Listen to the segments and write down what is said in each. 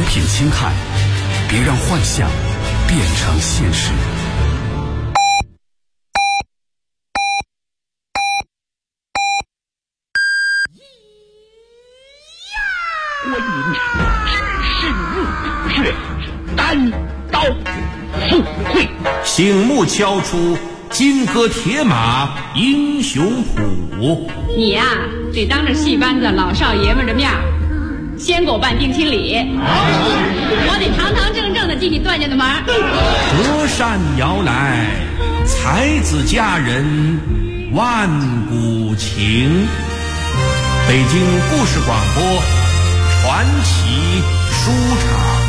品轻看，别让幻想变成现实。 我吟唱只身入血，单刀赴会， 醒目敲出金戈铁马英雄谱。 你呀，得当着戏班子老少爷们的面先给我办定亲礼，我得堂堂正正的进你段家的门。 隔山摇来，才子佳人万古情。北京故事广播传奇书场。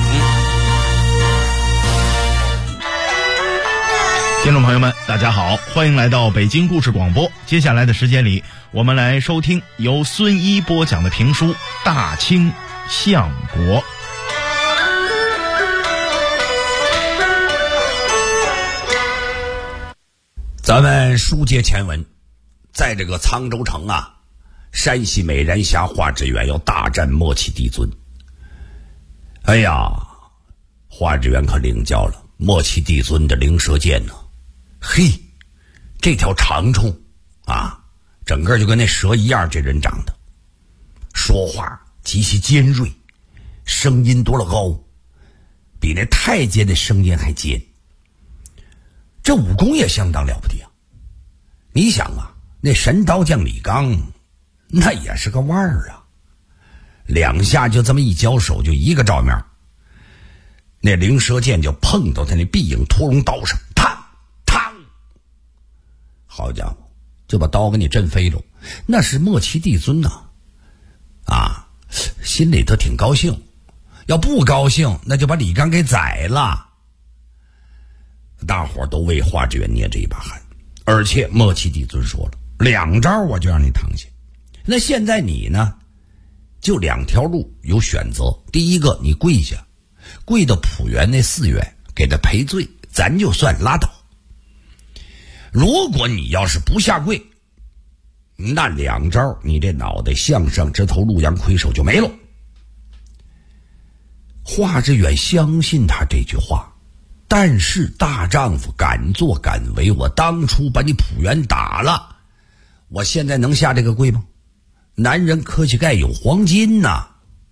听众朋友们，大家好，欢迎来到北京故事广播。接下来的时间里，我们来收听由孙一播讲的评书《大清相国》。 咱们书接前文，在这个沧州城啊，山西美人峡华志远要大战莫启帝尊。哎呀，华志远可领教了莫启帝尊的灵蛇剑呢。嘿，这条长虫啊，整个就跟那蛇一样，这人长得说话极其尖锐，声音多了高，比那太监的声音还尖。这武功也相当了不得啊！你想啊，那神刀将李刚那也是个腕儿啊，两下就这么一交手，就一个照面，那灵蛇剑就碰到他那碧影屠龙刀上，嘡嘡，好家伙，就把刀给你震飞了。那是莫启帝尊呐，心里头挺高兴，要不高兴那就把李刚给宰了。大伙都为华志远捏着一把汗，而且莫启帝尊说了，2招我就让你躺下。那现在你呢，就2条路有选择。第一个，你跪下，跪到普元那寺院给他赔罪，咱就算拉倒。如果你要是不下跪，那2招你这脑袋向上直头陆阳魁首就没了。华志远相信他这句话，但是大丈夫敢作敢为，我当初把你普元打了，我现在能下这个跪吗？男人磕膝盖有黄金呐。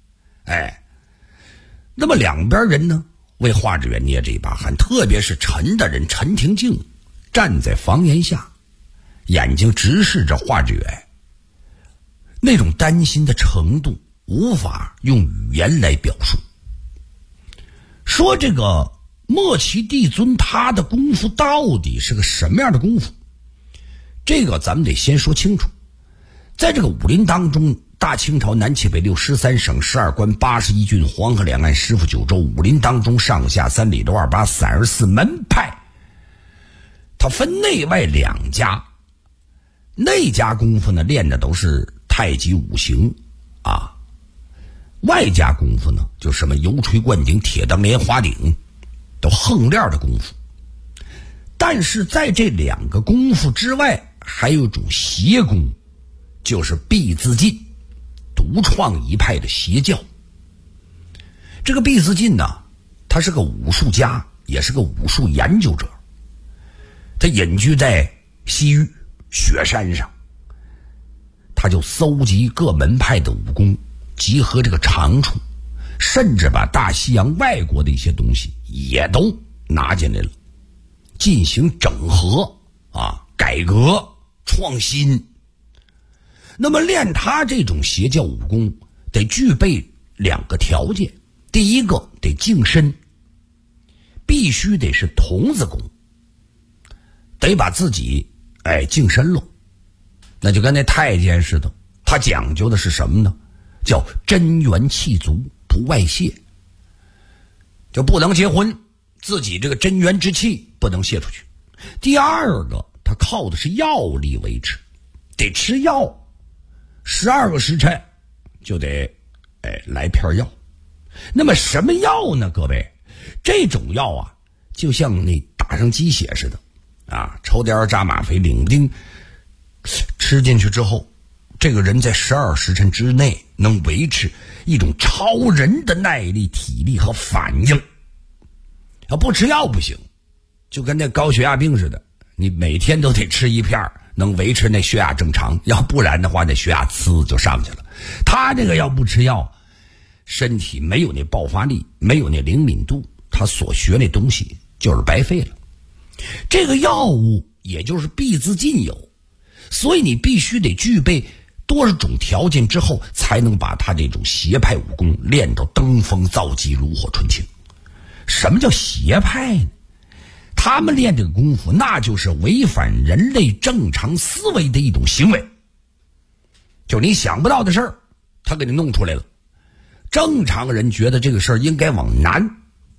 那么两边人呢，为华志远捏着一把汗，特别是陈大人陈廷敬站在房檐下，眼睛直视着华志远，那种担心的程度无法用语言来表述。说这个莫启帝尊他的功夫到底是个什么样的功夫，这个咱们得先说清楚。在这个武林当中，大清朝南七北六13省12关81郡，黄河两岸10府9州，武林当中上下3里6 28 34门派，它分内外2家。内家功夫呢，练的都是太极五行啊，外家功夫呢，就什么油锤灌顶、铁裆莲花顶，都横练的功夫。但是在这2个功夫之外，还有一种邪功，就是毕自尽，独创一派的邪教。这个毕自尽呢，他是个武术家，也是个武术研究者。他隐居在西域雪山上，他就搜集各门派的武功，集合这个长处，甚至把大西洋外国的一些东西也都拿进来了，进行整合改革创新。那么练他这种邪教武功得具备2个条件。第一个得净身，必须得是童子功，得把自己净身了。那就跟那太监似的，他讲究的是什么呢？叫真元气足，不外泄，就不能结婚，自己这个真元之气不能泄出去。第二个，他靠的是药力维持，得吃药，12个时辰就得来片药。那么什么药呢？各位，这种药啊，就像那打上鸡血似的抽点扎吗啡，领不丁吃进去之后， 这个人在12时辰之内能维持一种超人的耐力、体力和反应。要不吃药不行，就跟那高血压病似的，你每天都得吃一片，能维持那血压正常，要不然的话那血压呲就上去了。他这个要不吃药，身体没有那爆发力，没有那灵敏度，他所学那东西就是白费了。这个药物也就是必自尽有，所以你必须得具备多少种条件之后，才能把他这种邪派武功练到登峰造极、炉火纯青。什么叫邪派呢？他们练这个功夫，那就是违反人类正常思维的一种行为，就你想不到的事儿，他给你弄出来了。正常人觉得这个事儿应该往南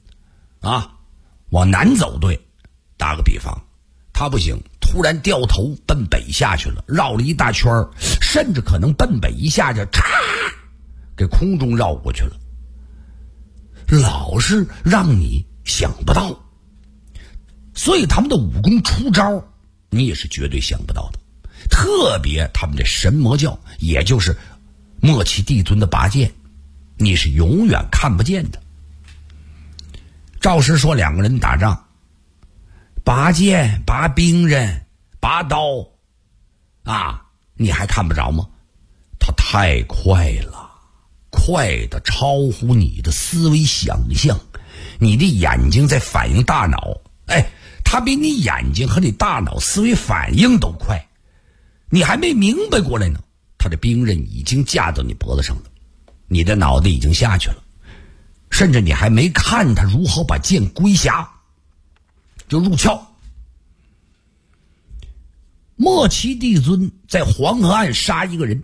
往南走，对，打个比方，他不行，突然掉头奔北下去了，绕了一大圈，甚至可能奔北一下就给空中绕过去了。老是让你想不到，所以他们的武功出招你也是绝对想不到的。特别他们的神魔教，也就是莫奇帝尊的拔剑，你是永远看不见的。赵师说两个人打仗，拔剑、拔兵刃、拔刀你还看不着吗？他太快了，快的超乎你的思维想象，你的眼睛在反应大脑，他比你眼睛和你大脑思维反应都快，你还没明白过来呢，他的兵刃已经架到你脖子上了，你的脑袋已经下去了，甚至你还没看他如何把剑归匣就入鞘。莫奇帝尊在黄河岸杀一个人，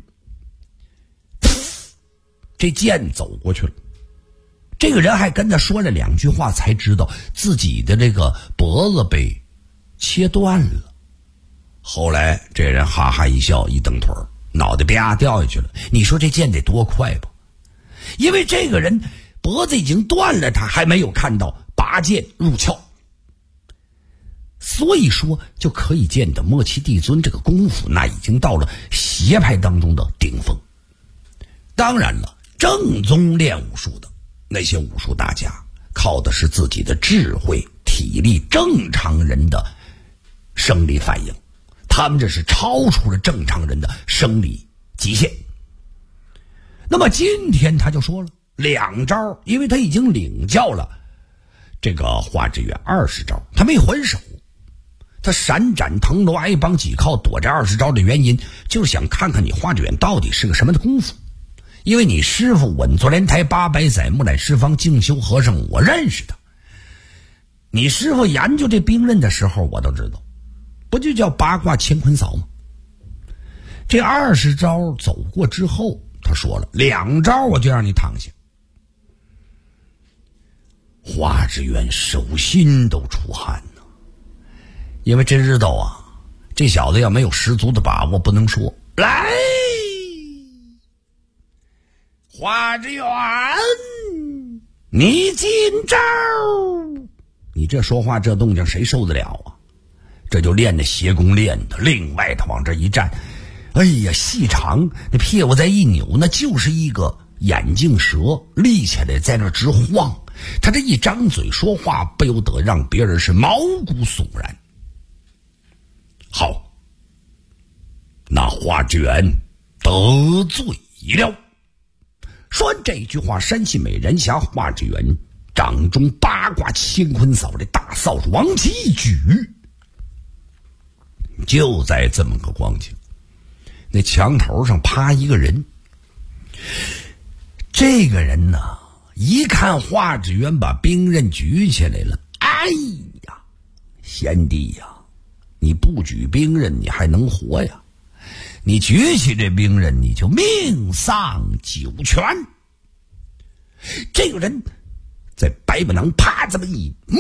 这剑走过去了，这个人还跟他说了两句话，才知道自己的这个脖子被切断了。后来这人哈哈一笑，一蹬腿，脑袋啪掉下去了。你说这剑得多快吧？因为这个人脖子已经断了，他还没有看到拔剑入鞘，所以说就可以见得莫奇帝尊这个功夫那已经到了邪派当中的顶峰。当然了，正宗练武术的那些武术大家，靠的是自己的智慧、体力，正常人的生理反应，他们这是超出了正常人的生理极限。那么今天他就说了两招，因为他已经领教了这个华志远20招，他没还手，他闪展腾挪挨帮几靠躲这20招的原因，就是想看看你华志远到底是个什么的功夫。因为你师傅稳坐莲台800载，木乃释方静修和尚我认识他，你师傅研究这兵刃的时候我都知道，不就叫八卦乾坤扫吗？这20招走过之后，他说了2招我就让你躺下。华志远手心都出汗呢，因为真知道这小子要没有十足的把握，不能说来。华志远，你进招！你这说话这动静谁受得了啊？这就练的邪功练的，另外他往这一站，细长，那屁股再一扭，那就是一个眼镜蛇立起来在那直晃，他这一张嘴说话，不由得让别人是毛骨悚然。好，那华志远得罪了。说完这句话，山西美人侠华志远掌中八卦乾坤扫这大扫帚往起一举，就在这么个光景，那墙头上趴一个人。这个人呢，一看华志远把兵刃举起来了，贤弟呀，你不举兵刃你还能活呀？你举起这兵刃你就命丧九泉。这个人在白板囊啪这么一摸，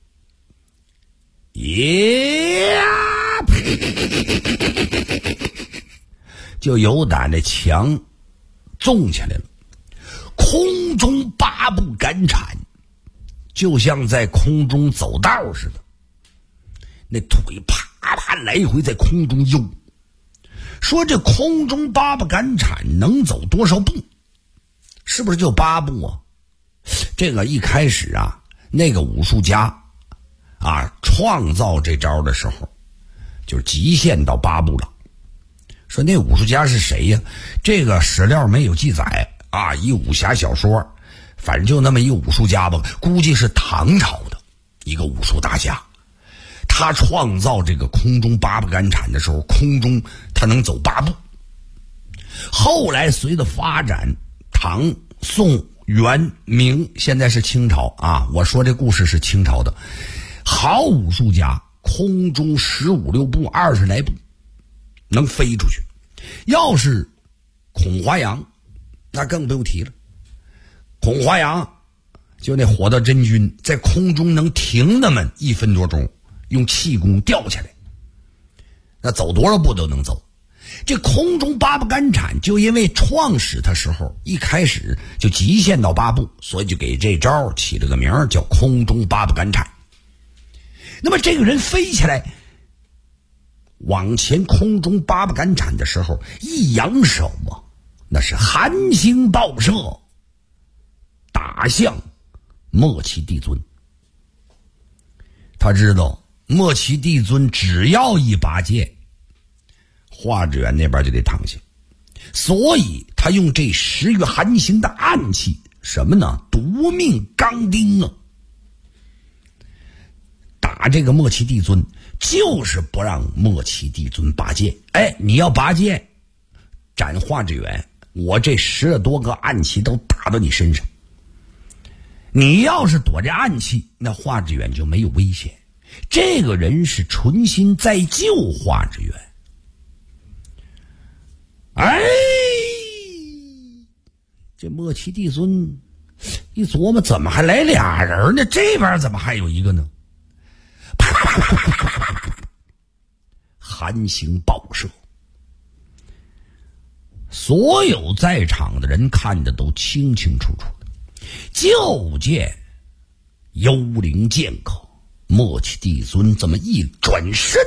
就由打那墙纵起来了，空中8步赶铲，就像在空中走道似的，那腿啪啪来回在空中悠， 说这空中八步赶铲能走多少步？是不是就8步啊？这个一开始啊，那个武术家啊创造这招的时候，就是极限到8步了。说那武术家是谁呀？这个史料没有记载啊，一武侠小说，反正就那么一个武术家吧，估计是唐朝的一个武术大家。他创造这个空中八步赶铲的时候，空中他能走8步。后来随着发展，唐、宋、元、明，现在是清朝啊。我说这故事是清朝的，好武术家，空中15、16步，20来步，能飞出去。要是孔华阳，那更不用提了。孔华阳就那火道真君，在空中能停那么1分多钟，用气功吊起来，那走多少步都能走。这空中八步赶铲就因为创始的时候一开始就极限到8步，所以就给这招起了个名叫空中八步赶铲。那么这个人飞起来往前空中八步赶铲的时候，一扬手啊，那是寒星爆射，打向莫奇帝尊。他知道莫奇帝尊只要一拔剑，华志远那边就得躺下，所以他用这10月寒星的暗器，什么呢？夺命钢钉啊！打这个莫奇帝尊，就是不让莫奇帝尊拔剑。哎，你要拔剑，斩华志远，我这10多个暗器都打到你身上。你要是躲这暗器，那华志远就没有危险。这个人是存心在救华志远。哎，这莫奇帝尊一琢磨，怎么还来俩人呢？这边怎么还有一个呢？啪啪啪啪啪啪啪啪啪，寒星爆射，所有在场的人看得都清清楚楚的，就见幽灵剑客莫奇帝尊这么一转身，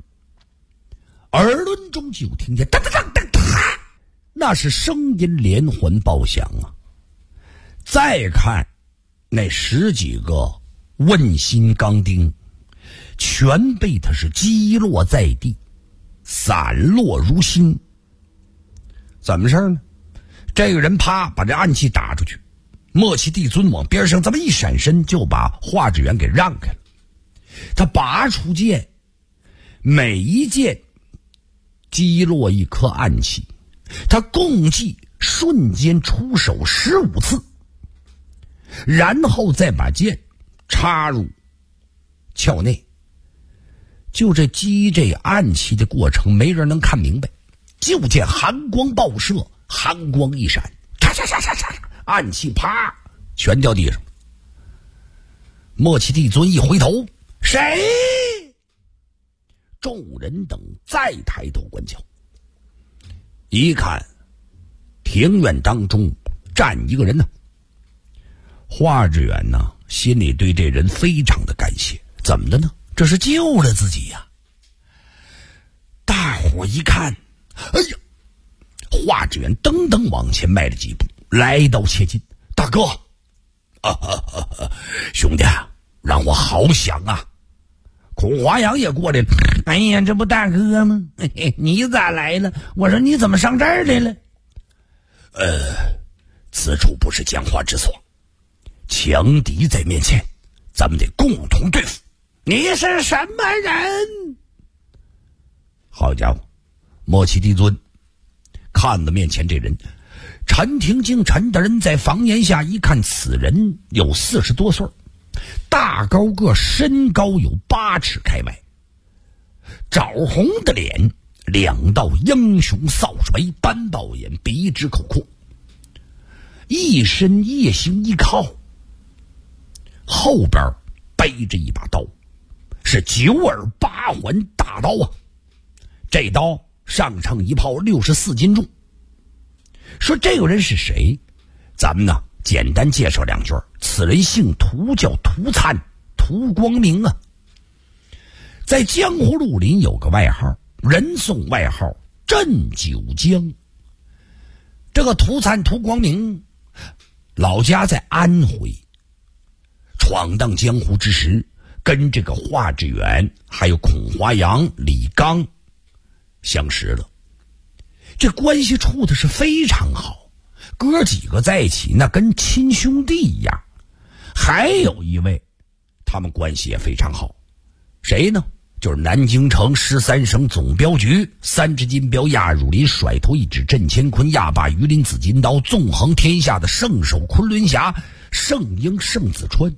耳轮中就听见当当当当当，那是声音连环爆响啊！再看那10几个问心钢钉，全被他是击落在地，散落如星。怎么事呢？这个人啪把这暗器打出去，莫奇帝尊往边上这么一闪身，就把华志远给让开了。他拔出剑，每一剑击落一颗暗器，他共计瞬间出手15次，然后再把剑插入鞘内。就这击这暗器的过程，没人能看明白。就见寒光爆射，寒光一闪，嚓嚓嚓嚓嚓，暗器啪全掉地上。莫奇帝尊一回头，谁？众人等再抬头观瞧，一看庭院当中站一个人呢。华志远呢，心里对这人非常的感谢。怎么的呢？这是救了自己呀！大伙一看，哎呀，华志远噔噔往前迈了几步，来到切近。大哥，兄弟，让我好想啊！孔华阳也过来了。哎呀，这不大哥吗？你咋来了？我说你怎么上这儿来了？此处不是讲话之所，强敌在面前，咱们得共同对付。你是什么人？好家伙，莫奇帝尊看了面前这人，陈廷敬陈大人在房檐下一看，此人有40多岁，大高个，身高有8尺开外，枣红的脸，2道英雄扫眉，斑豹眼，鼻直口阔，一身夜行衣靠，后边背着一把刀，是9耳8环大刀啊！这刀上乘一炮64斤重。说这个人是谁？咱们呢简单介绍2句。此人姓涂，叫涂灿，涂光明啊。在江湖绿林有个外号，人送外号镇九江。这个涂灿涂光明老家在安徽，闯荡江湖之时，跟这个华志远还有孔华阳、李刚相识了，这关系处的是非常好，哥几个在一起那跟亲兄弟一样。还有一位他们关系也非常好，谁呢？就是南京城13省总镖局3支金镖压汝林，甩头一指震乾坤，压把鱼鳞紫金刀，纵横天下的圣手昆仑侠圣婴圣子川。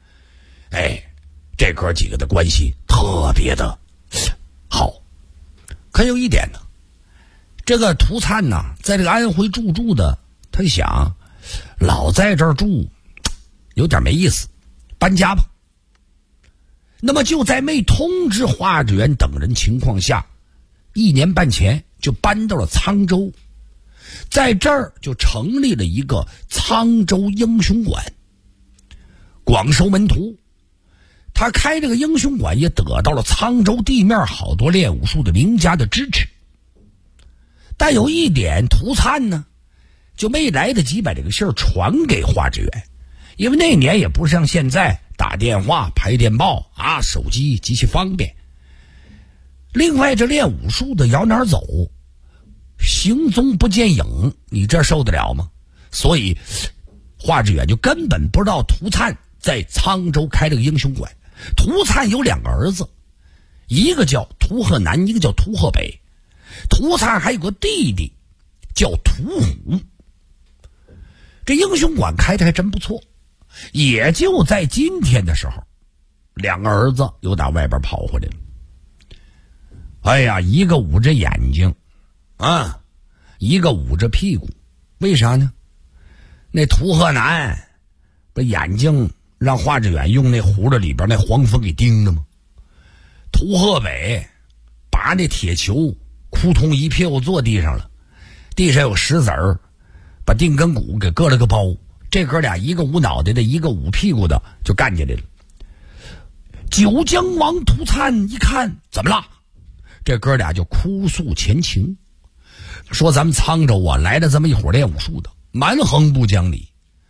这哥几个的关系特别的好。可有一点呢，这个涂灿呢，在这个安徽住的，他想老在这儿住有点没意思，搬家吧。那么就在没通知华志远等人情况下，1年半前就搬到了沧州，在这儿就成立了一个沧州英雄馆，广收门徒。他开这个英雄馆也得到了沧州地面好多练武术的名家的支持。但有一点，涂灿呢就没来得及把这个信儿传给华志远，因为那年也不是像现在打电话拍电报啊，手机极其方便。另外这练武术的要哪儿走，行踪不见影，你这受得了吗？所以华志远就根本不知道涂灿在沧州开了个英雄馆。涂灿有2个儿子，一个叫涂鹤南，一个叫涂鹤北。涂灿还有个弟弟叫涂虎。这英雄馆开得还真不错。也就在今天的时候，2个儿子又打外边跑回来了。一个捂着眼睛啊，一个捂着屁股。为啥呢？那涂鹤南把眼睛让华志远用那葫芦里边那黄蜂给叮了吗？涂鹤北把那铁球扑通一屁股坐地上了，地上有石子儿，把定根骨给割了个包。这哥俩一个捂脑袋的，一个捂屁股的，就干进来了。九江王涂灿一看，怎么了？这哥俩就哭诉前情，说咱们沧州啊来了这么一伙练武术的，蛮横不讲理。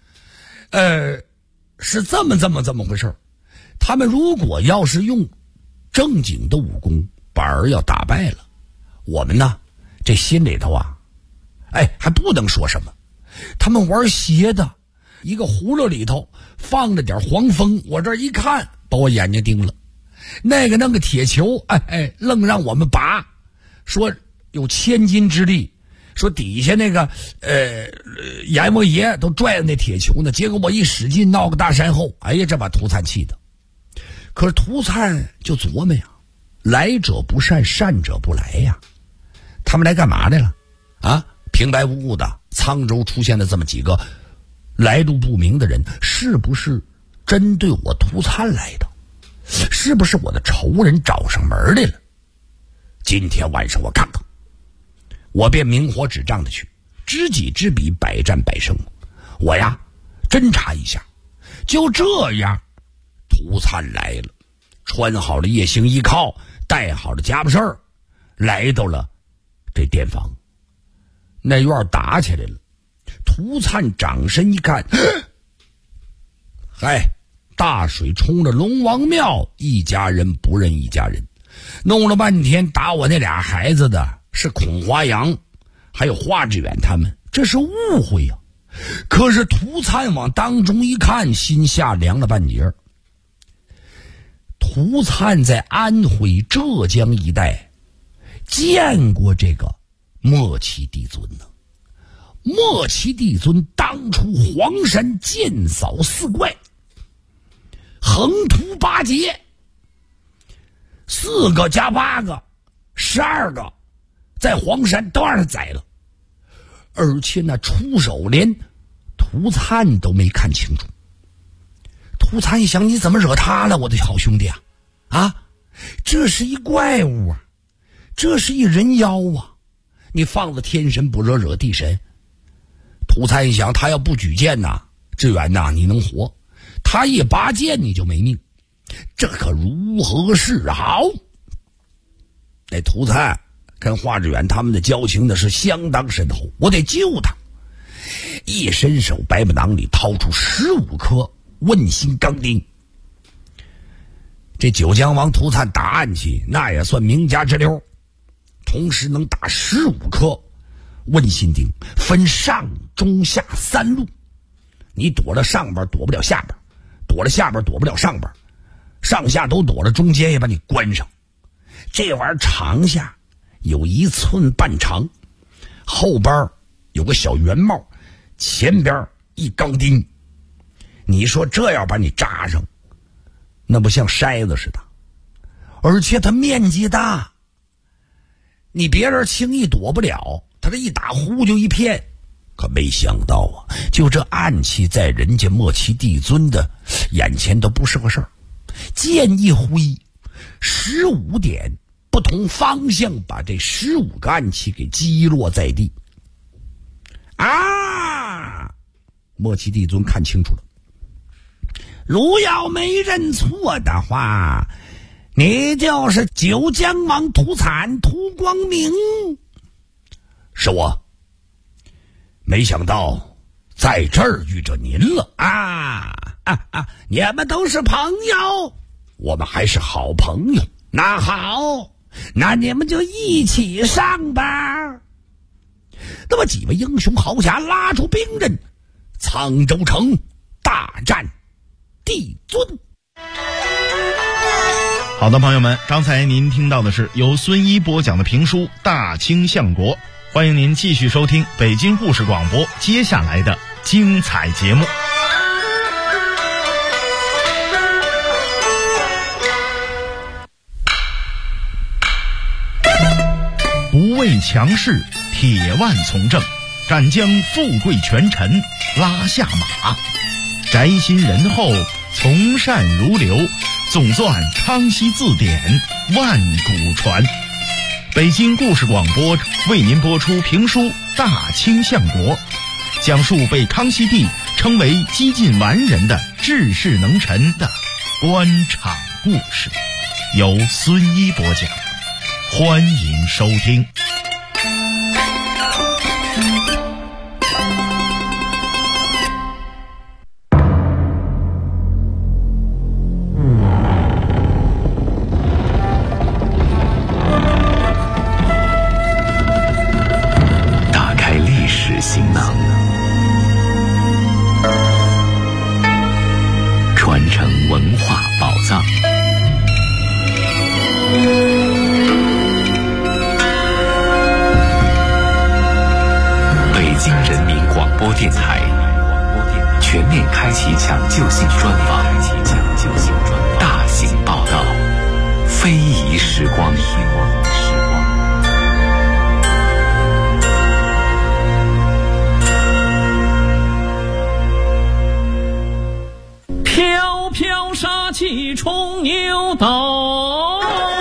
是这么回事。他们如果要是用正经的武功把儿要打败了，我们呢这心里头啊还不能说什么。他们玩邪的，一个葫芦里头放了点黄蜂，我这一看把我眼睛盯了。那个铁球愣让我们拔，说有1000斤之力，说底下那个阎王爷都拽着那铁球呢，结果我一使劲闹个大山后，这把涂灿气的。可是涂灿就琢磨呀，来者不善，善者不来呀。他们来干嘛来了啊？平白无故的沧州出现了这么几个来路不明的人，是不是针对我涂灿来的？是不是我的仇人找上门来了？今天晚上我看看。我便明火指仗的去，知己知彼，百战百胜。我呀侦查一下。就这样，涂灿来了，穿好了夜行衣靠，带好了家伙事儿，来到了这店房。那院打起来了。涂灿掌身一看，大水冲了龙王庙，一家人不认一家人。弄了半天打我那俩孩子的是孔华阳还有华志远他们，这是误会呀。可是涂灿往当中一看，心下凉了半截。涂灿在安徽浙江一带见过这个莫奇帝尊呢。莫奇帝尊当初黄山剑扫4怪，横图8劫，4个加8个12个在黄山都让他宰了，而且那出手连涂灿都没看清楚。涂灿一想，你怎么惹他了，我的好兄弟啊？这是一怪物啊，这是一人妖啊，你放了天神不惹，惹地神。涂灿一想，他要不举剑呐，志远呐，你能活；他一拔剑，你就没命。这可如何是好？那涂灿跟华志远他们的交情那是相当深厚，我得救他。一伸手，百宝囊里掏出15颗问心钢钉。这九江王涂灿打暗器那也算名家之流，同时能打15颗问心钉，分上中下3路。你躲了上边躲不了下边，躲了下边躲不了上边，上下都躲了，中间也把你关上。这玩意儿长下有1寸半长，后边有个小圆帽，前边一钢钉。你说这要把你扎上，那不像筛子似的，而且它面积大，你别人轻易躲不了，他这一打呼就一片。可没想到啊，就这暗器在人家莫奇帝尊的眼前都不是个事儿。剑一挥，15点不同方向把这15个暗器给击落在地。啊！莫奇帝尊看清楚了，如要没认错的话，你就是九江王涂灿涂光明。是我。没想到在这儿遇着您了你们都是朋友，我们还是好朋友。那好，那你们就一起上吧。那么几位英雄豪侠拉出兵刃，沧州城大战帝尊。 好的，朋友们，刚才您听到的是由孙一播讲的评书《大清相国》，欢迎您继续收听北京故事广播接下来的精彩节目。不畏强势，铁腕从政，敢将富贵权臣拉下马，宅心仁厚，从善如流，总算康熙字典万古传。北京故事广播为您播出评书《大清相国》，讲述被康熙帝称为几近完人的治世能臣的官场故事，由孙一播讲，欢迎收听。 行囊，传承文化宝藏。北京人民广播电台全面开启抢救性专访，大型报道，非遗时光。 飘飘杀气冲牛斗，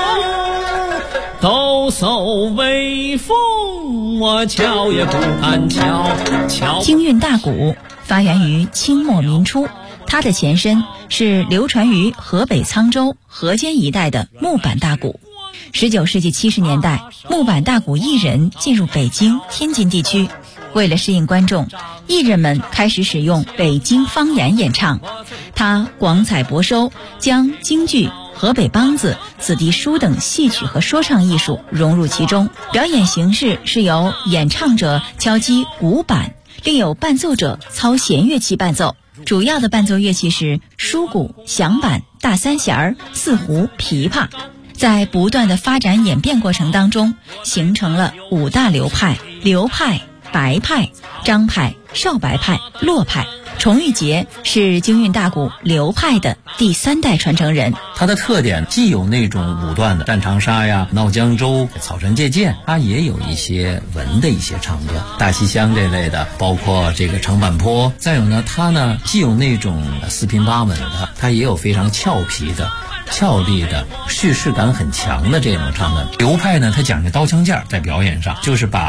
抖擞威风，我瞧也不敢瞧。 京韵大鼓发源于清末民初，它的前身是流传于河北沧州、河间一带的木板大鼓。19世纪70年代，木板大鼓艺人进入北京、天津地区，为了适应观众，艺人们开始使用北京方言演唱。他广采博收，将京剧、河北梆子、子弟书等戏曲和说唱艺术融入其中。表演形式是由演唱者敲击鼓板，另有伴奏者操弦乐器伴奏。主要的伴奏乐器是书鼓、响板、大三弦、四胡、琵琶。在不断的发展演变过程当中，形成了5大流派：刘派、白派、张派、少白派、骆派。崇玉杰是京韵大鼓刘派的第3代传承人。 它的特点既有那种武断的战长沙呀、闹江州、草船借箭，它也有一些文的一些唱段，大西厢这类的，包括这个长坂坡。再有呢，它呢既有那种四平八稳的，它也有非常俏皮的、俏丽的、叙事感很强的这种唱段。刘派呢，它讲究刀枪剑，在表演上就是把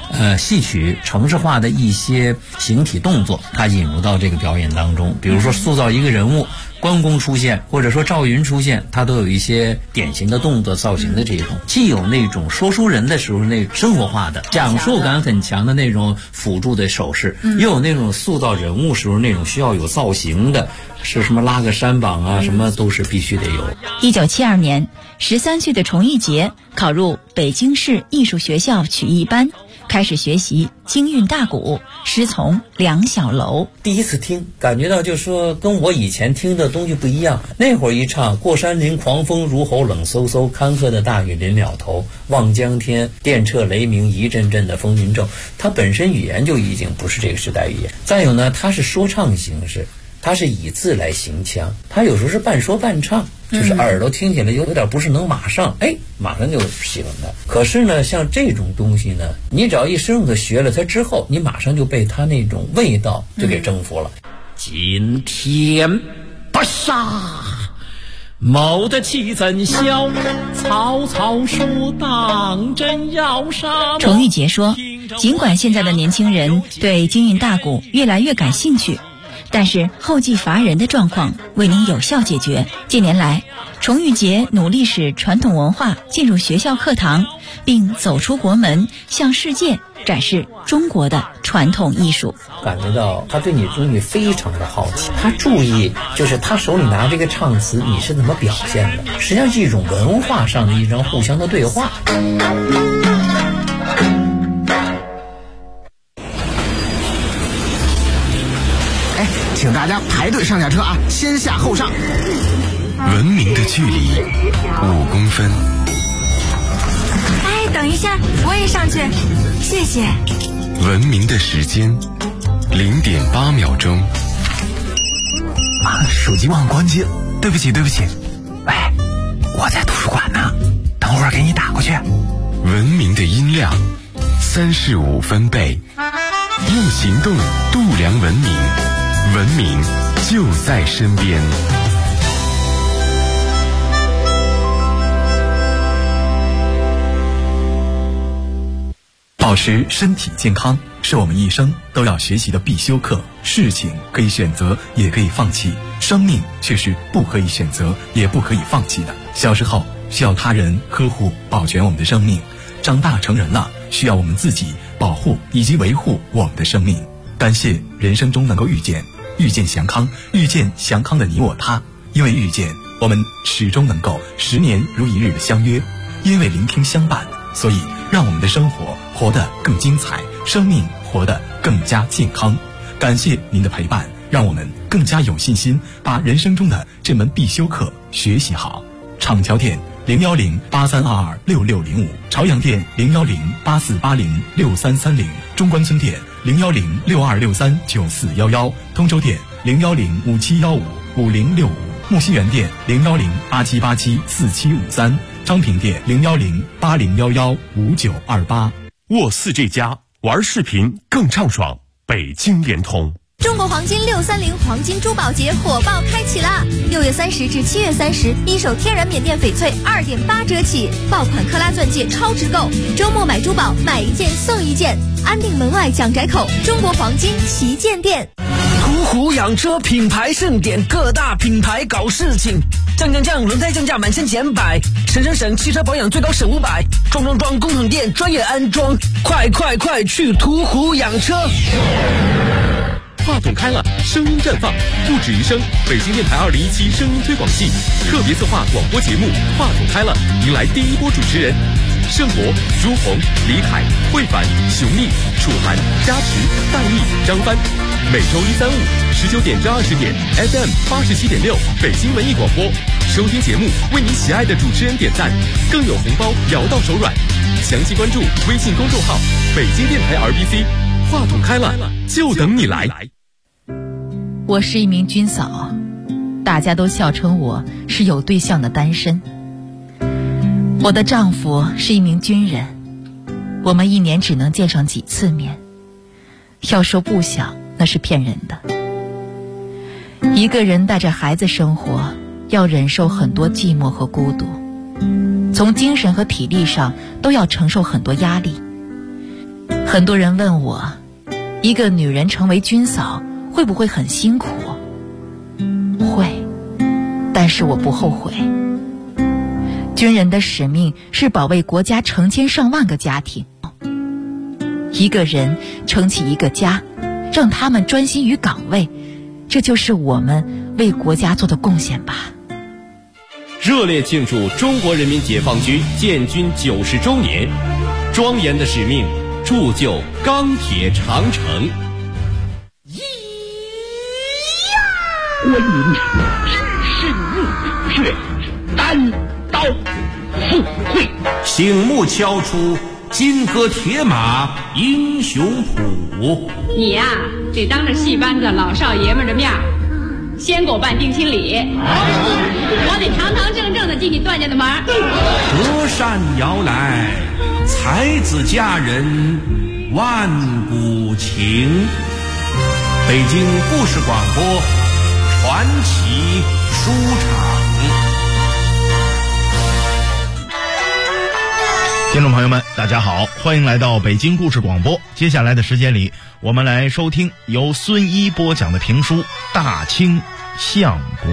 戏曲程式化的一些形体动作，它引入到这个表演当中。比如说塑造一个人物，关公出现，或者说赵云出现，它都有一些典型的动作造型的这种，既有那种说书人的时候那生活化的讲述感很强的那种辅助的手势，又有那种塑造人物时候那种需要有造型的，是什么拉个山膀啊，什么都是必须得有。 1972年，13岁的崇玉杰考入北京市艺术学校曲艺班，开始学习京韵大鼓，师从梁小楼。 第一次听，感觉到就是说跟我以前听的东西不一样。那会儿一唱过山林狂风如吼冷飕飕，坎坷的大雨临了头，望江天电掣雷鸣一阵阵的风云骤，它本身语言就已经不是这个时代语言。再有呢，它是说唱形式，它是以字来行腔，它有时候是半说半唱，就是耳朵听起来有点不是能马上就喜欢它。可是呢，像这种东西呢，你只要一深入的学了它之后，你马上就被它那种味道就给征服了。 今天不杀，谋得气怎消？曹操说当真要杀。 崇玉杰说，尽管现在的年轻人对京韵大鼓越来越感兴趣，但是后继乏人的状况未能有效解决。近年来，崇玉杰努力使传统文化进入学校课堂，并走出国门，向世界展示中国的传统艺术。 感觉到他对你东西非常的好奇，他注意就是他手里拿这个唱词你是怎么表现的，实际上是一种文化上的一种互相的对话。 请大家排队上下车啊，先下后上。 文明的距离5公分。 哎，等一下，我也上去，谢谢。 文明的时间0.8秒钟。 手机忘关机了，对不起。喂，我在图书馆呢，等会儿给你打过去。 文明的音量35分贝，用行动度量文明。文明就在身边。 保持身体健康是我们一生都要学习的必修课。事情可以选择，也可以放弃，生命却是不可以选择，也不可以放弃的。小时候需要他人呵护保全我们的生命，长大成人了需要我们自己保护以及维护我们的生命。感谢人生中能够遇见祥康，遇见祥康的你我他。因为遇见，我们始终能够10年如一日的相约；因为聆听相伴，所以让我们的生活活得更精彩，生命活得更加健康。感谢您的陪伴，让我们更加有信心把人生中的这门必修课学习好。厂桥店01083226605，朝阳店01084806330，中关村店01062639411，通州店01057155065，木樨园店01087874753，昌平店01080115928。 沃4这家，玩视频更畅爽。北京联通。 中国黄金630黄金珠宝节火爆开启啦！6月30至7月30，一手天然缅甸翡翠2.8折起，爆款克拉钻戒超值购，周末买珠宝买1件送1件，安定门外蒋宅口中国黄金旗舰店。 途虎养车品牌盛典，各大品牌搞事情，降轮胎降价满1000减100，省汽车保养最高省500，装工厂店专业安装，快去途虎养车！ 话筒开了，声音绽放，不止于声。北京电台2017声音推广季特别策划广播节目《话筒开了》，迎来第一波主持人盛博、朱红、李凯、慧凡、熊丽、楚涵、加持、戴丽、张帆。每周1、3、5 19点至20点 FM 87.6北京文艺广播，收听节目为你喜爱的主持人点赞，更有红包摇到手软。详细关注微信公众号北京电台 RBC。话筒开了，就等你来。 我是一名军嫂，大家都笑称我是有对象的单身。我的丈夫是一名军人，我们1年只能见上几次面。要说不想，那是骗人的。一个人带着孩子生活，要忍受很多寂寞和孤独，从精神和体力上都要承受很多压力。 很多人问我，一个女人成为军嫂会不会很辛苦？会，但是我不后悔。军人的使命是保卫国家成千上万个家庭，一个人撑起一个家，让他们专心于岗位，这就是我们为国家做的贡献吧。 热烈庆祝中国人民解放军建军90周年，庄严的使命铸就钢铁长城。 我引至是热血，单刀赴会， 醒目敲出金戈铁马英雄谱。 你呀，得当着戏班子老少爷们的面先给我办定亲礼，我得堂堂正正的进你段家的门。 隔山遥来，才子佳人万古情。北京故事广播传奇书场。 听众朋友们，大家好，欢迎来到北京故事广播。接下来的时间里，我们来收听由孙一播讲的评书《大清相国》。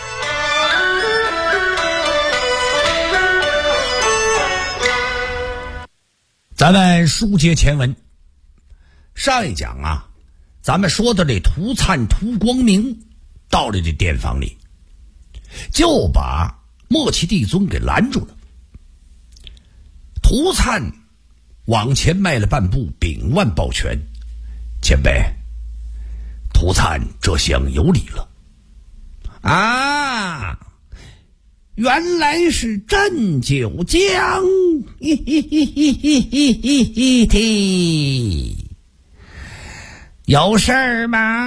咱们书接前文，上一讲啊，咱们说的这涂灿、涂光明到了这殿房里，就把莫奇帝尊给拦住了。涂灿往前迈了半步，秉腕抱拳：“前辈，涂灿这厢有礼了。”啊，原来是镇九江，有事儿吗？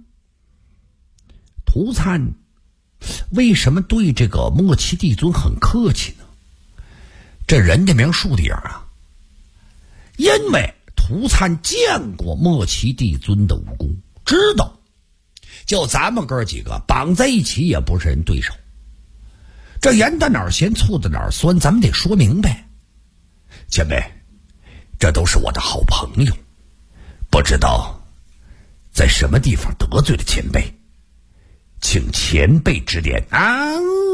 涂灿为什么对这个莫奇帝尊很客气呢？这人家名树顶啊，因为涂灿见过莫奇帝尊的武功，知道就咱们哥几个绑在一起也不是人对手。这盐到哪儿咸，醋到哪儿酸，咱们得说明白。前辈，这都是我的好朋友，不知道在什么地方得罪了前辈，请前辈指点啊。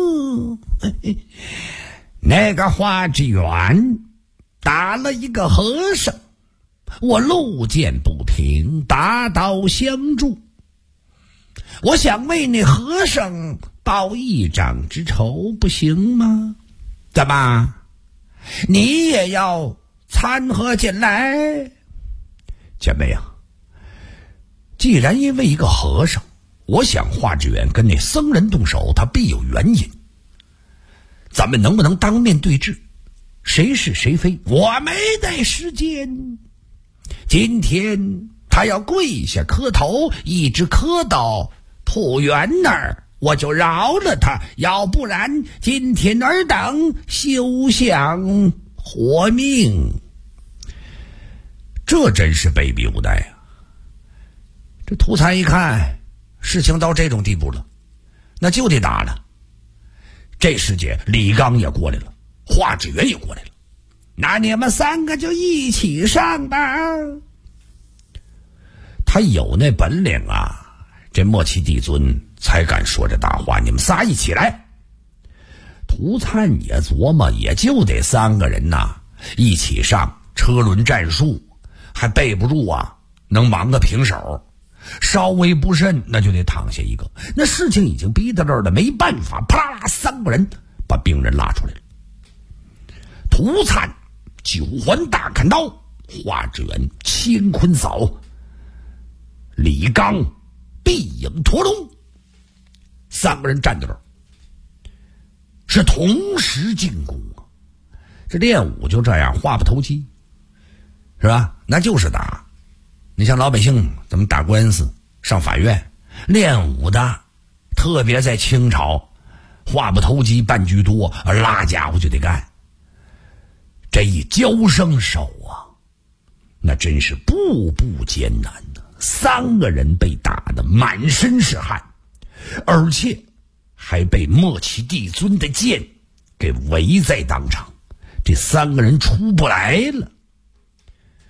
那个花之园打了一个和尚，我路见不平，拔刀相助。我想为那和尚报一掌之仇，不行吗？怎么，你也要掺和进来？前辈啊，既然因为一个和尚，我想华之远跟那僧人动手，他必有原因。咱们能不能当面对质，谁是谁非？我没带时间。今天他要跪下磕头，一直磕到土园那儿，我就饶了他，要不然今天尔等休想活命。这真是被逼无奈啊！这涂灿一看事情到这种地步了，那就得打了。这时节李刚也过来了，华之远也过来了，那你们三个就一起上吧。他有那本领啊，这莫奇帝尊才敢说这大话，你们仨一起来。涂灿也琢磨，也就得三个人呐一起上，车轮战术还备不住啊，能忙个平手，稍微不慎那就得躺下一个。那事情已经逼到这儿了，没办法，啪啦啦三个人把病人拉出来了。涂灿九环大砍刀，华之远乾坤扫，李刚碧影驼龙，三个人站在这儿是同时进攻啊。这练武就这样，话不投机，是吧？那就是打。你像老百姓怎么打官司上法院，练武的特别在清朝，话不投机半句多，拉家伙就得干。这一交上手啊，那真是步步艰难的。三个人被打得满身是汗，而且还被莫奇帝尊的剑给围在当场，这三个人出不来了。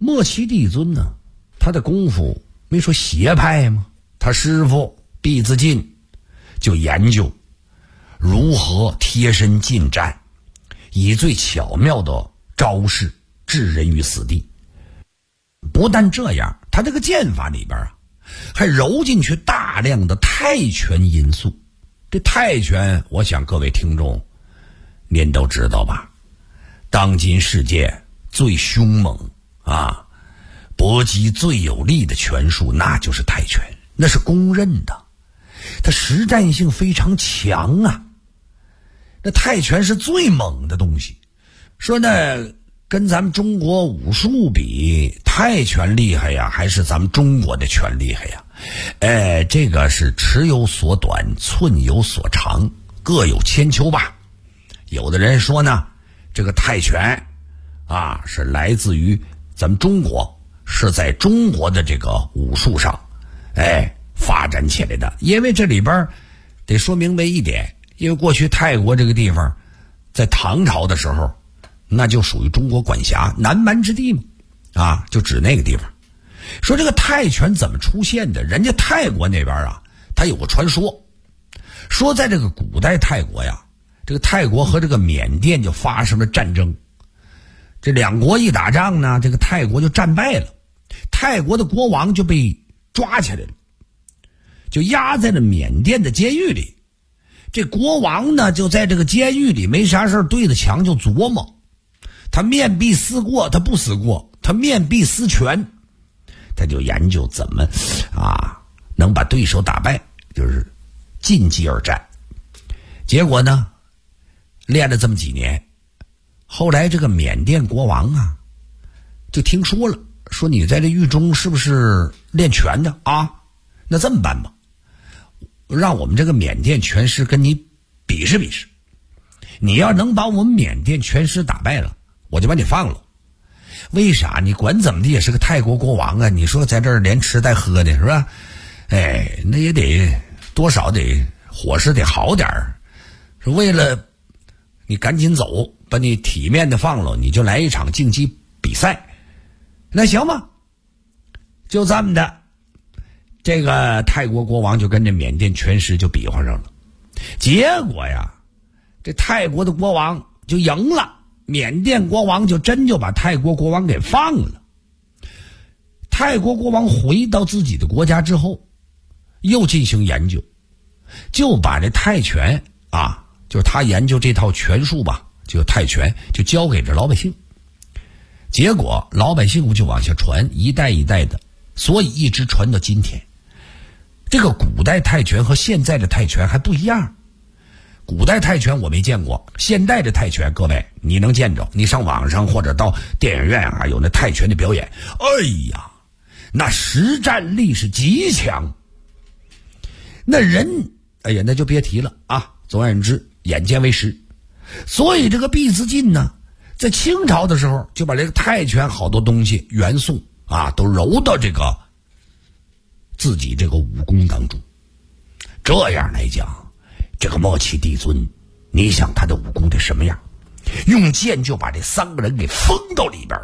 莫其帝尊呢，他的功夫没说邪派吗？他师傅毕自尽就研究如何贴身近战，以最巧妙的招式置人于死地。不但这样，他这个剑法里边啊，还揉进去大量的泰拳因素。这泰拳，我想各位听众您都知道吧？当今世界最凶猛啊，搏击最有力的拳术，那就是泰拳，那是公认的，它实战性非常强啊。那泰拳是最猛的东西，说呢跟咱们中国武术比，泰拳厉害呀，还是咱们中国的拳厉害呀？这个是尺有所短，寸有所长，各有千秋吧。有的人说呢，这个泰拳啊是来自于咱们中国，是在中国的这个武术上发展起来的。因为这里边得说明白一点，因为过去泰国这个地方在唐朝的时候那就属于中国管辖，南蛮之地嘛，啊，就指那个地方。说这个泰拳怎么出现的？人家泰国那边啊，它有个传说，说在这个古代泰国呀，这个泰国和这个缅甸就发生了战争。这两国一打仗呢，这个泰国就战败了，泰国的国王就被抓起来了，就押在了缅甸的监狱里。这国王呢，就在这个监狱里没啥事对着墙就琢磨，他面壁思过，他不思过，他面壁思拳，他就研究怎么能把对手打败，就是进击而战。结果呢，练了这么几年，后来这个缅甸国王啊就听说了，说你在这狱中是不是练拳的啊？那这么办吧，让我们这个缅甸拳师跟你比试比试，你要能把我们缅甸拳师打败了，我就把你放了。为啥？你管怎么的也是个泰国国王啊，你说在这儿连吃带喝的是吧？那也得多少得伙食得好点儿，是为了你赶紧走，把你体面的放了，你就来一场竞技比赛。那行吧，就这么的，这个泰国国王就跟这缅甸拳师就比划上了。结果呀，这泰国的国王就赢了，缅甸国王就真就把泰国国王给放了。泰国国王回到自己的国家之后，又进行研究，就把这泰拳就是他研究这套拳术吧，就泰拳就交给这老百姓。结果老百姓就往下传，一代一代的，所以一直传到今天。这个古代泰拳和现在的泰拳还不一样。古代泰拳我没见过，现代的泰拳各位你能见着，你上网上或者到电影院有那泰拳的表演，哎呀，那实战力是极强。那人那就别提了啊。总而言之，眼见为实。所以这个毕自尽呢，在清朝的时候就把这个泰拳好多东西元素都揉到这个自己这个武功当中。这样来讲，这个莫其帝尊，你想他的武功得什么样？用剑就把这三个人给封到里边了。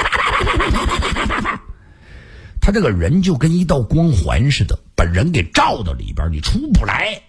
他这个人就跟一道光环似的，把人给照到里边，你出不来。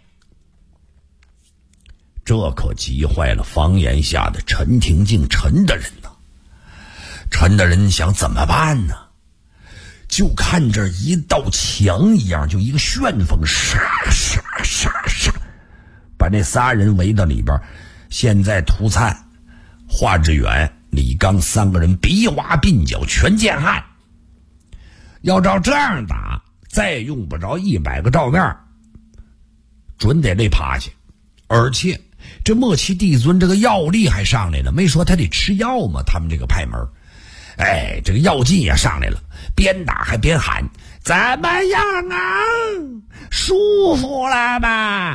这可急坏了房檐下的陈廷敬陈大人呢。陈大人想怎么办呢？就看这一道墙一样，就一个旋风，唰唰唰唰，把那仨人围到里边。现在涂灿、华志远、李刚三个人鼻挖鬓角，全见汗。要照这样打，再用不着100个照面，准得累趴下。而且这莫其帝尊这个药力还上来了，没说他得吃药吗？他们这个派门，这个药劲也上来了，边打还边喊：怎么样啊？舒服了吧？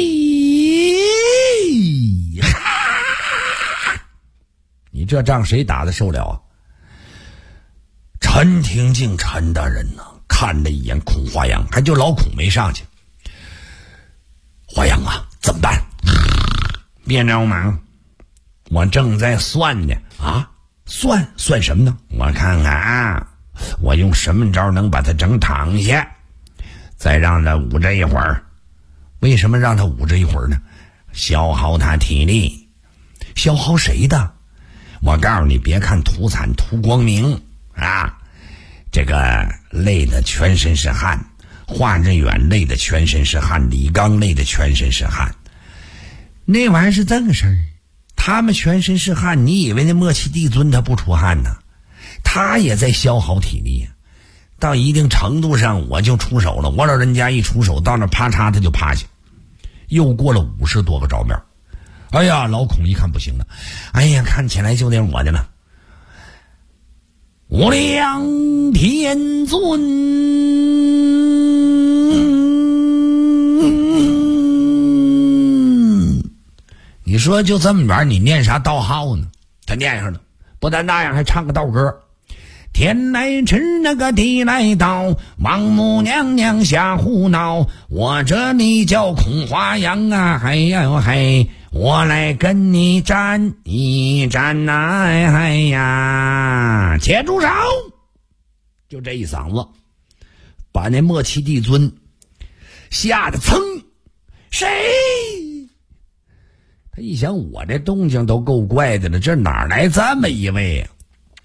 你这仗谁打得受了啊？陈廷敬陈大人呢，看了一眼孔华阳，还就老孔没上去。华阳啊，怎么办？别着忙，我正在算呢算什么呢？我看看啊，我用什么招能把他整躺下，再让他捂着一会儿。为什么让他捂着一会儿呢？消耗他体力。消耗谁的？我告诉你，别看涂惨涂光明啊，这个累的全身是汗，华志远累的全身是汗，李刚累的全身是汗。那玩意儿是这个事儿，他们全身是汗，你以为那莫奇帝尊他不出汗呢？他也在消耗体力啊。到一定程度上我就出手了，我老人家一出手到那啪嚓他就趴下。又过了50多个招面，哎呀，老孔一看不行了，哎呀，看起来就得我的了。无量天尊，你说就这么远，你念啥道号呢？他念上了，不但那样，还唱个道歌。天来吃那个地来到，王母娘娘瞎胡闹，我这里叫孔华阳啊，嘿呀哟嘿，我来跟你战一战呐，哎呀，且住手！就这一嗓子，把那莫奇帝尊吓得噌，谁？他一想，我这动静都够怪的了，这哪来这么一位啊？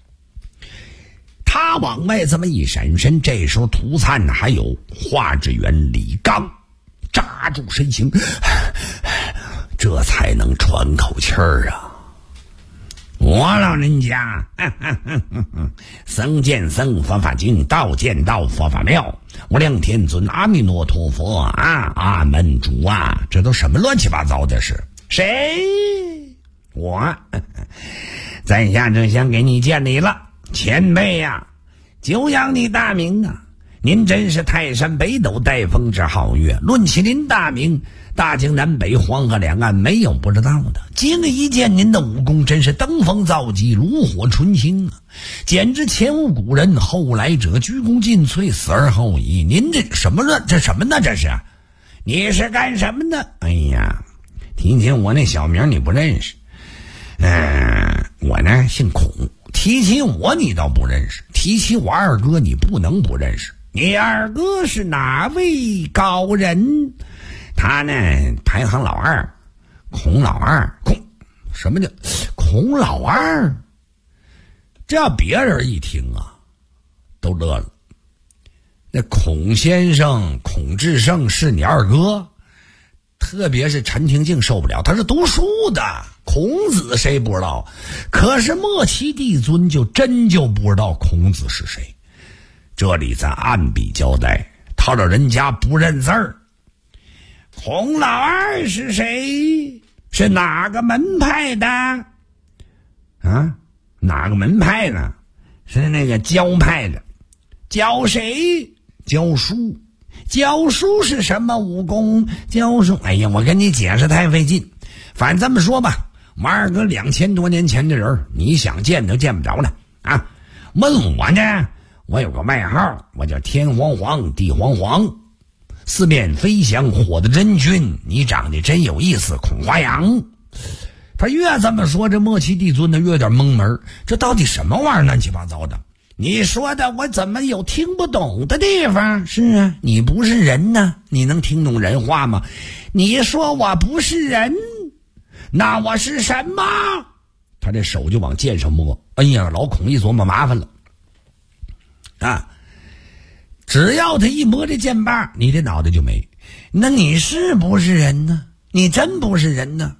他往外这么一闪身，这时候涂灿还有华志远、李刚扎住身形，这才能喘口气儿啊！我老人家，僧见僧，佛法经，道见道，佛法妙。无量天尊，阿弥陀佛啊，阿门主啊，这都什么乱七八糟的事？谁？我在下这想给你见礼了。前辈呀，久仰你大名啊！您真是泰山北斗带风之皓月，论起您大名，大江南北黄河两岸没有不知道的。今日一见您的武功，真是登峰造极，炉火纯青啊，简直前无古人后来者，鞠躬尽瘁，死而后已。您这什么呢？这什么呢？这是？你是干什么的？哎呀，提起我那小名你不认识。我呢姓孔。提起我你倒不认识，提起我二哥你不能不认识。你二哥是哪位高人？他呢排行老二，孔老二。什么叫孔老二？这要别人一听啊都乐了。那孔先生孔至圣是你二哥？特别是陈廷敬受不了，他是读书的，孔子谁不知道？可是莫奇帝尊就真就不知道孔子是谁。这里咱按笔交代，他老人家不认字儿。孔老二是谁？是哪个门派的？啊，哪个门派呢？是那个教派的。教谁？教书。教书是什么武功？教书，哎呀，我跟你解释太费劲。反正这么说吧，我二哥2000多年前的人，你想见都见不着了啊。问我呢，我有个外号，我叫天黄黄地黄黄，四面飞翔火的真君，你长得真有意思，孔华阳。他越这么说，这莫奇帝尊呢越有点蒙门，这到底什么玩意儿乱七八糟的？你说的我怎么有听不懂的地方？是啊，你不是人呢，你能听懂人话吗？你说我不是人，那我是什么？他这手就往剑上摸。哎呀，老孔一琢磨麻烦了啊！只要他一摸这剑把，你这脑袋就没。那你是不是人呢？你真不是人呢？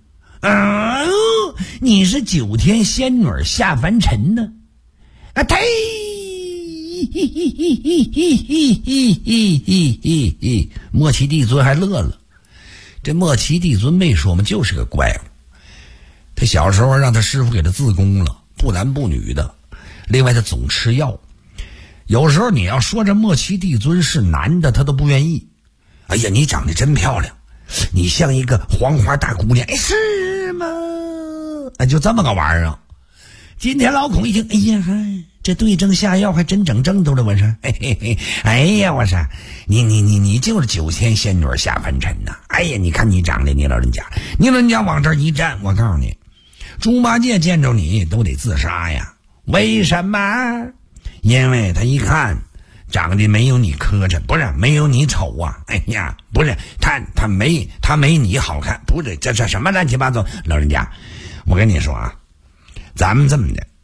你是9天仙女下凡尘呢？啊，呸！莫奇帝尊还乐了。这莫奇帝尊没说嘛，就是个怪物。他小时候让他师傅给他自宫了，不男不女的。另外他总吃药，有时候你要说这莫奇帝尊是男的，他都不愿意。哎呀，你长得真漂亮，你像一个黄花大姑娘。哎，是吗？哎，就这么个玩意儿。今天老孔一听，哎呀，这对症下药还真整正斗了。我说，嘿嘿嘿，哎呀，我说，你就是9天仙女下凡尘呐！哎呀，你看你长得，你老人家往这儿一站，我告诉你，猪八戒见着你都得自杀呀！ 为什么？因为他一看长得没有你磕碜，不是没有你丑啊！哎呀，不是他没你好看，不是这什么乱七八糟。老人家，我跟你说啊，咱们这么的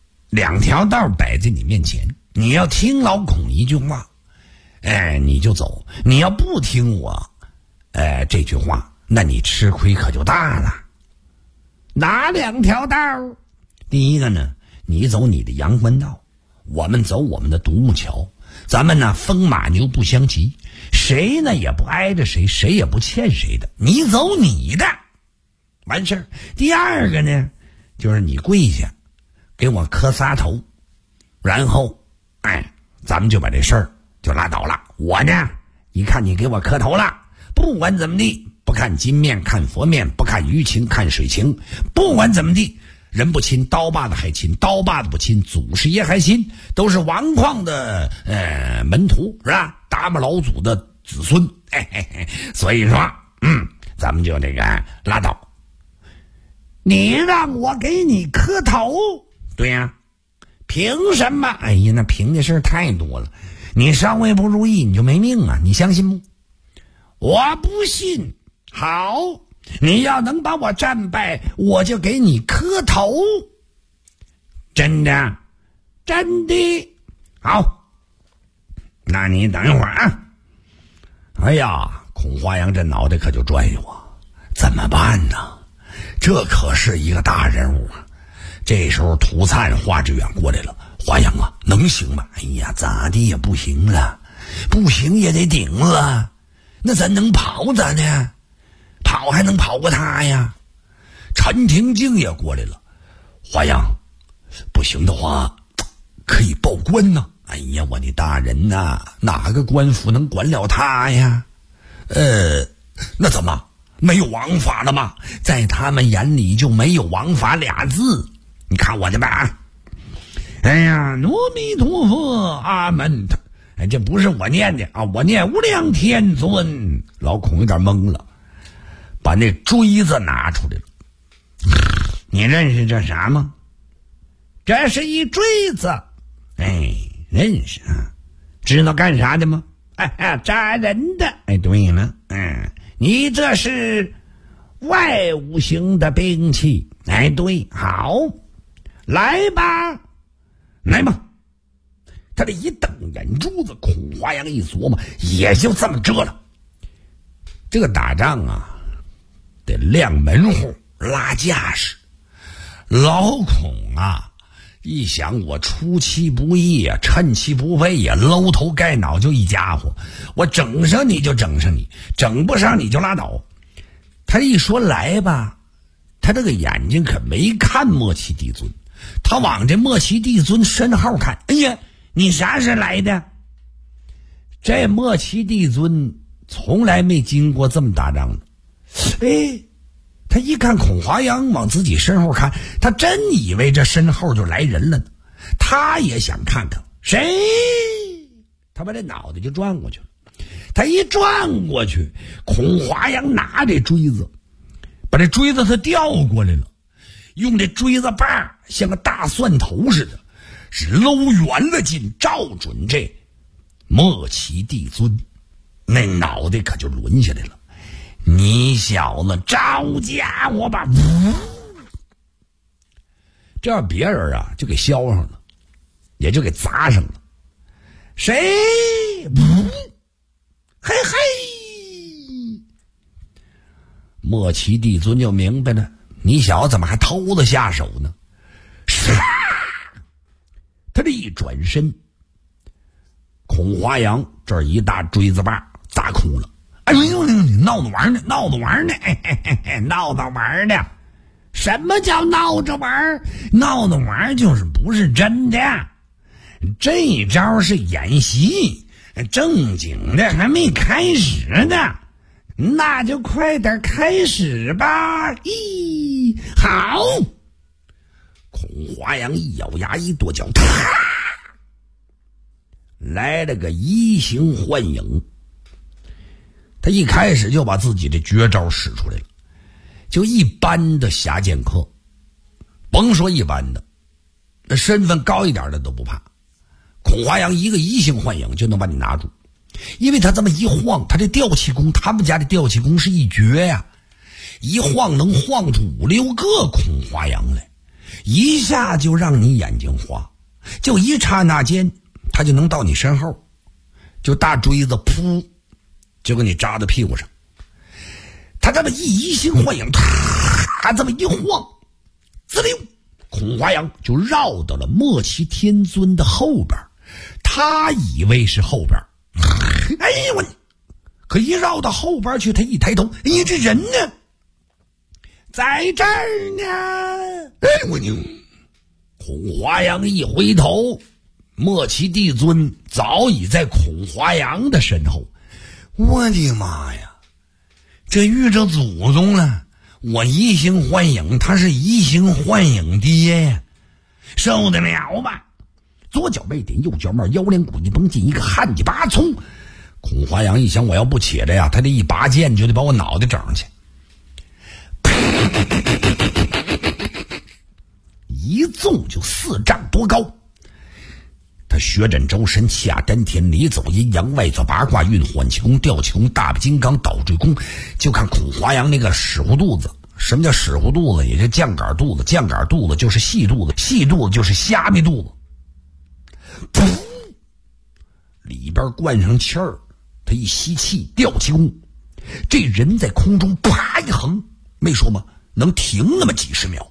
，2条道摆在你面前，你要听老孔一句话，你就走；你要不听我，这句话，那你吃亏可就大了。哪2条道？第一个呢，你走你的阳关道，我们走我们的独木桥。咱们呢，风马牛不相及，谁呢也不挨着谁，谁也不欠谁的。你走你的，完事儿。第二个呢，就是你跪下，给我磕仨头，然后，咱们就把这事儿就拉倒了。我呢，一看你给我磕头了，不管怎么地，不看金面看佛面，不看鱼情看水情，不管怎么地。人不亲，刀把子还亲；刀把子不亲，祖师爷还亲。都是王矿的门徒，是吧？达摩老祖的子孙。所以说，咱们就这个拉倒。你让我给你磕头，对呀，凭什么？哎呀，那凭的事太多了。你稍微不如意，你就没命啊！你相信不？我不信。好。你要能把我战败，我就给你磕头。真的？真的？好，那你等一会儿啊。哎呀，孔华阳这脑袋可就转悠啊，怎么办呢？这可是一个大人物啊。这时候涂灿、华志远过来了。华阳啊，能行吗？哎呀，咋地也不行了，不行也得顶了。那咱能跑咋呢？跑还能跑过他呀？陈廷敬也过来了。华阳，不行的话可以报官呢。哎呀，我的大人呐，哪个官府能管了他呀？那怎么没有王法了吗？在他们眼里就没有王法俩字。你看我的吧。哎呀，阿弥陀佛，阿门。这不是我念的啊，我念无量天尊。老孔有点懵了。把那锥子拿出来了，你认识这啥吗？这是一锥子，认识啊？知道干啥的吗？扎人的。对了，你这是外物型的兵器。对，好，来吧。他这一瞪眼珠子，孔华阳一琢磨，也就这么着了。这个打仗啊，得亮门户，拉架势。老孔啊，一想我出其不意啊，趁其不备呀，搂头盖脑就一家伙，我整上你就整上你，整不上你就拉倒。他一说来吧，他这个眼睛可没看莫奇帝尊，他往这莫奇帝尊身后看。哎呀，你啥时来的？这莫奇帝尊从来没经过这么打仗的。他一看孔华阳往自己身后看，他真以为这身后就来人了呢。他也想看看谁，他把这脑袋就转过去了。他一转过去，孔华阳拿这锥子，把这锥子他调过来了，用这锥子把像个大蒜头似的，是搂圆了劲，照准这莫奇帝尊，那脑袋可就抡下来了。你小子招家伙吧！这要别人啊，就给削上了，也就给砸上了。谁？嘿嘿！莫奇帝尊就明白了，你小子怎么还偷着下手呢？他这一转身，孔华阳这儿一大锥子把砸空了。哎呦，你闹着玩呢，闹着玩呢，闹着玩呢！什么叫闹着玩？闹着玩就是不是真的，这一招是演习，正经的还没开始呢。那就快点开始吧！咦，好！孔华阳一咬牙一跺脚，来了个移形换影。他一开始就把自己的绝招使出来了，就一般的侠剑客，甭说一般的， 那身份高一点的都不怕。孔华阳一个移形换影就能把你拿住，因为他这么一晃，他这吊气功，他们家的吊气功是一绝呀，一晃能晃出5、6个孔华阳来，一下就让你眼睛花，就一刹那间他就能到你身后，就大锥子噗就给你扎到屁股上。他这么一移形换影，他这么一晃，滋溜，孔华阳就绕到了莫奇天尊的后边。他以为是后边，哎呀我，可一绕到后边去，他一抬头，哎呀这人呢，在这儿呢。哎我牛！孔华阳一回头，莫奇帝尊早已在孔华阳的身后。我的妈呀，这遇着祖宗了！我移形换影，他是移形换影爹呀，受得了吧？左脚迈点，右脚迈，腰连骨一绷进一个旱地拔葱。孔华阳一想，我要不起来呀，他这一拔剑就得把我脑袋整上去。一纵就4丈多高。他血枕周身，下丹田，里走阴阳，外走八卦运，缓气功、吊气功、大背金刚、倒坠功。就看孔华阳那个屎乎肚子。什么叫屎乎肚子？也是酱杆肚子，酱杆肚子就是细肚子，细肚子就是虾米肚子。噗，里边灌上气儿，他一吸气，吊气功，这人在空中啪一横，没说吗？能停那么几十秒。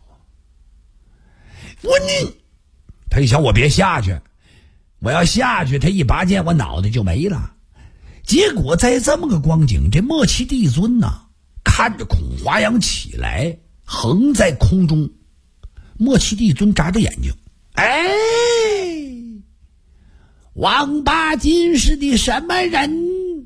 他一想，我别下去，我要下去，他一拔剑，我脑袋就没了。结果在这么个光景，这莫奇帝尊呐，看着孔华阳起来，横在空中。莫奇帝尊眨着眼睛，哎，王八金是你什么人？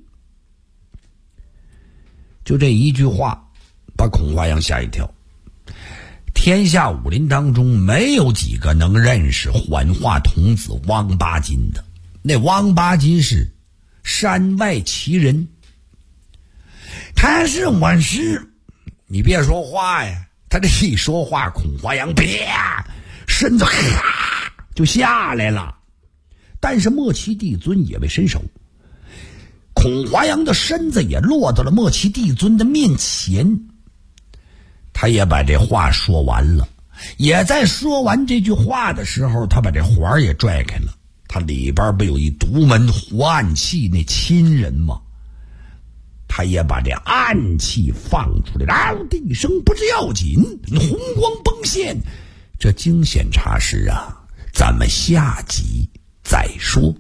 就这一句话，把孔华阳吓一跳。天下武林当中没有几个能认识幻化童子汪八金的。那汪八金是山外奇人，他是我师，你别说话呀，他这一说话，孔华阳啪身子就下来了。但是莫奇帝尊也未伸手，孔华阳的身子也落到了莫奇帝尊的面前。他也把这话说完了，也在说完这句话的时候，他把这环也拽开了。他里边不有一独门活暗器那亲人吗？他也把这暗器放出来，嗷的一声，不知要紧，红光崩现。这惊险茶事啊，咱们下集再说。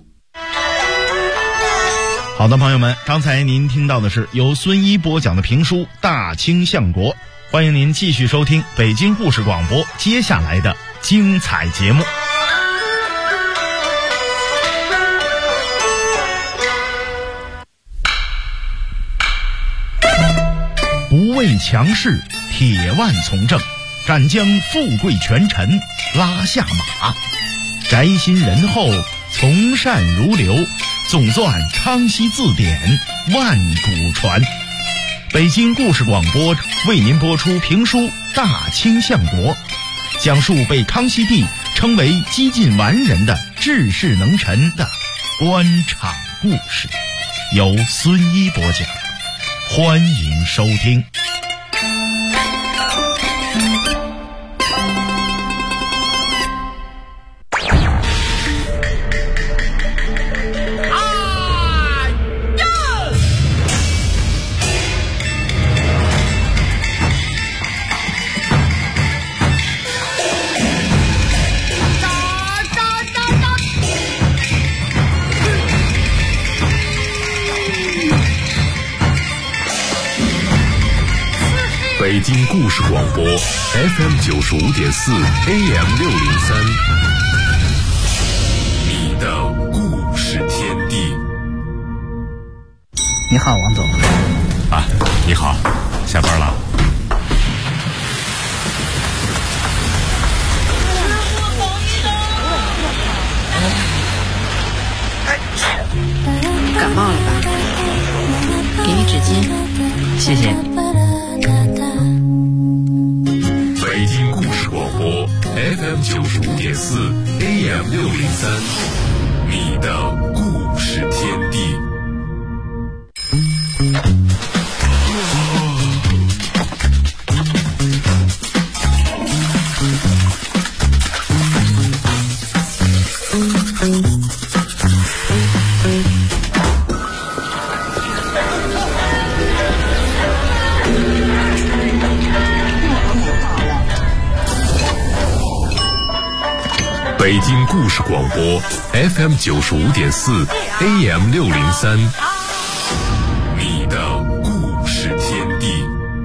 好的，朋友们，刚才您听到的是由孙一播讲的评书《大清相国》，欢迎您继续收听北京故事广播接下来的精彩节目。不畏强势，铁腕从政，敢将富贵权臣拉下马，宅心仁厚，从善如流，总算康熙字典，万古传。北京故事广播为您播出评书《大清相国》，讲述被康熙帝称为几近完人的治世能臣的官场故事，由孙一播讲，欢迎收听。 北京故事广播 FM 95.4 AM 603，你的故事天地。 你好，王总。 啊，你好，下班了。 感冒了吧？给你纸巾。 谢谢。 北京故事广播 FM 95.4 AM603，你的故事天地。北京故事广播 FM 95.4 AM603，你的故事天地。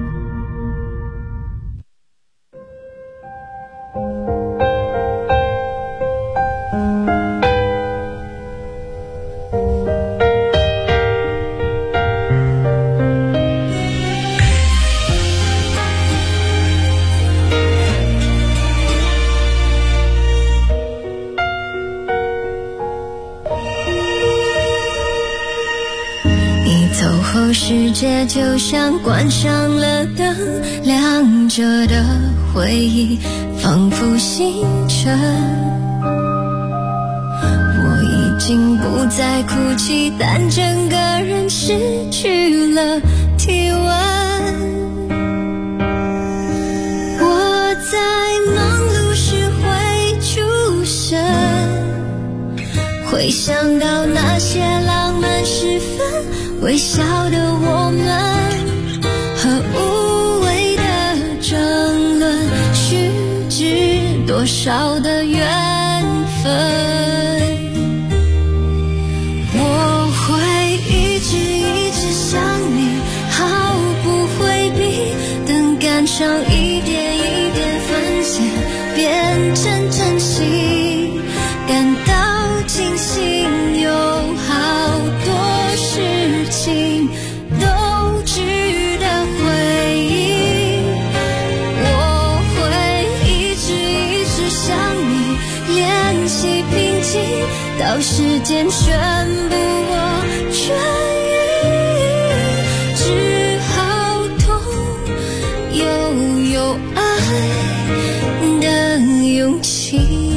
世界就像关上了灯，亮着的回忆仿佛星辰。我已经不再哭泣，但整个人失去了体温。我在忙碌时会出神，会想到那些浪漫时分，微笑的我们和无谓的争论，虚掷多少的缘分。我会一直想你，毫不回避，等感伤一点一点分解，变成真心，感到庆幸有好多事情都值得回忆。我会一直想你，练习平静，到时间宣布我痊愈，只好痛又有爱的勇气。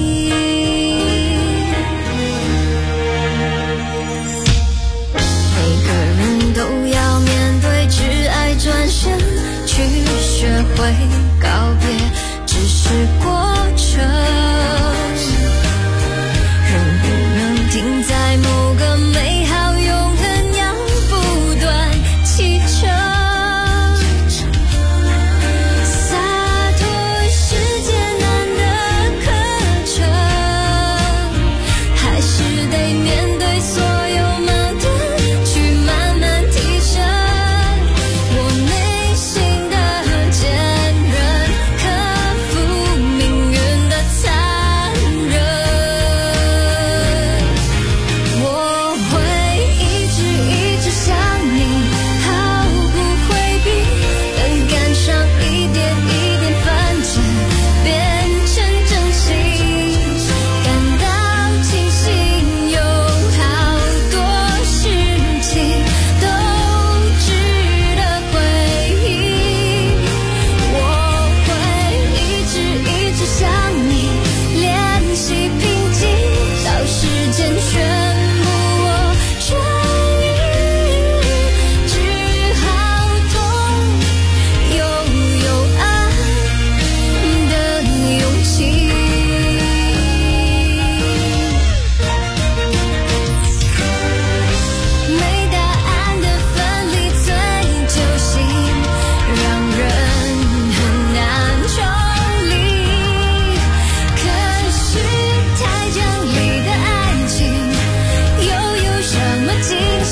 去学会告别，只是过程。